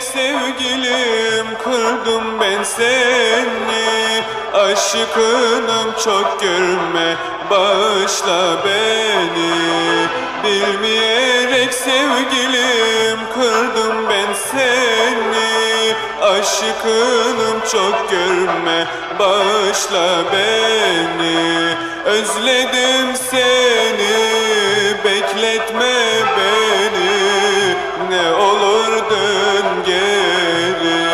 sevgilim, kırdım ben seni. Aşkınım çok, görme, bağışla beni. Bilmeyerek sevgilim, kırdım ben seni. Aşkınım çok, görme, bağışla beni. Özledim seni, bekletme beni. Ne olur dön geri.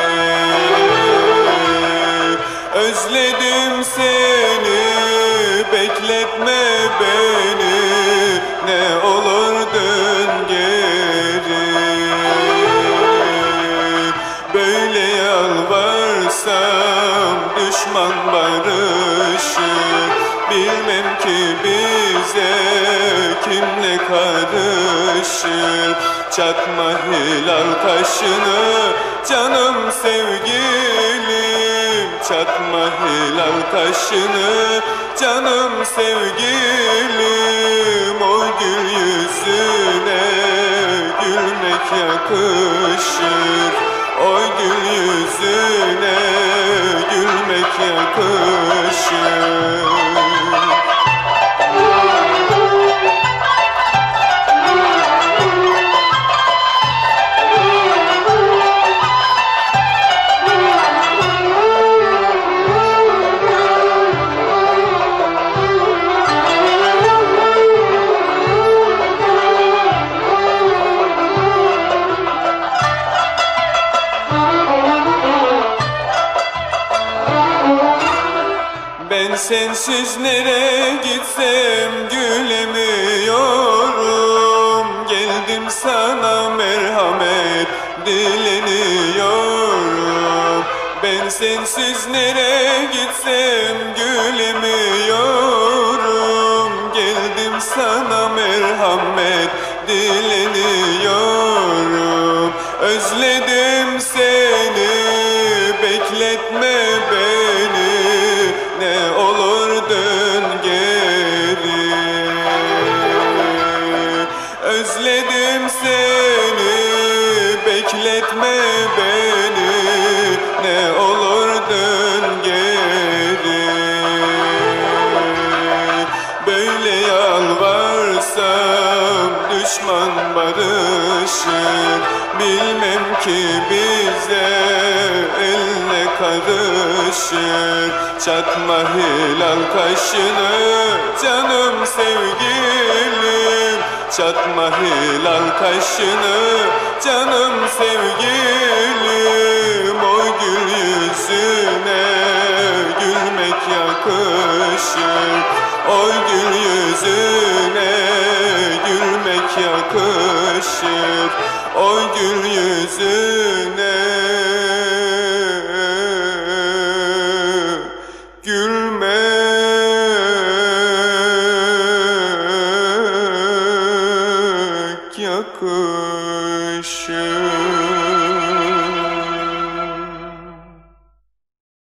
Özledim seni, bekletme beni. Ne olur dön geri. Böyle yalvarsam düşman barışır. Bilmem ki bize kim ne karışır. Çakma hilal kaşını canım sevgilim. Çakma hilal kaşını canım sevgilim. O gül yüzüne gülmek yakışır. O gül yüzüne gülmek yakışır. Ben sensiz nereye gitsem gülemiyorum. Geldim sana merhamet dileniyorum. Ben sensiz nereye gitsem gülemiyorum. Geldim sana merhamet dileniyorum. Özledim seni, bekletme beni. Ne olur dön geri. Özledim seni, bekletme beni. Ne olur dön geri. Böyle yalvarsam düşman barışır. Bilmem ki bize eline karışır. Çakma hilal kaşını canım sevgilim. Çakma hilal kaşını canım sevgilim. O gül yüzüne gülmek yakışır. O gül yüzüne gülmek yakışır. O gül yüzüne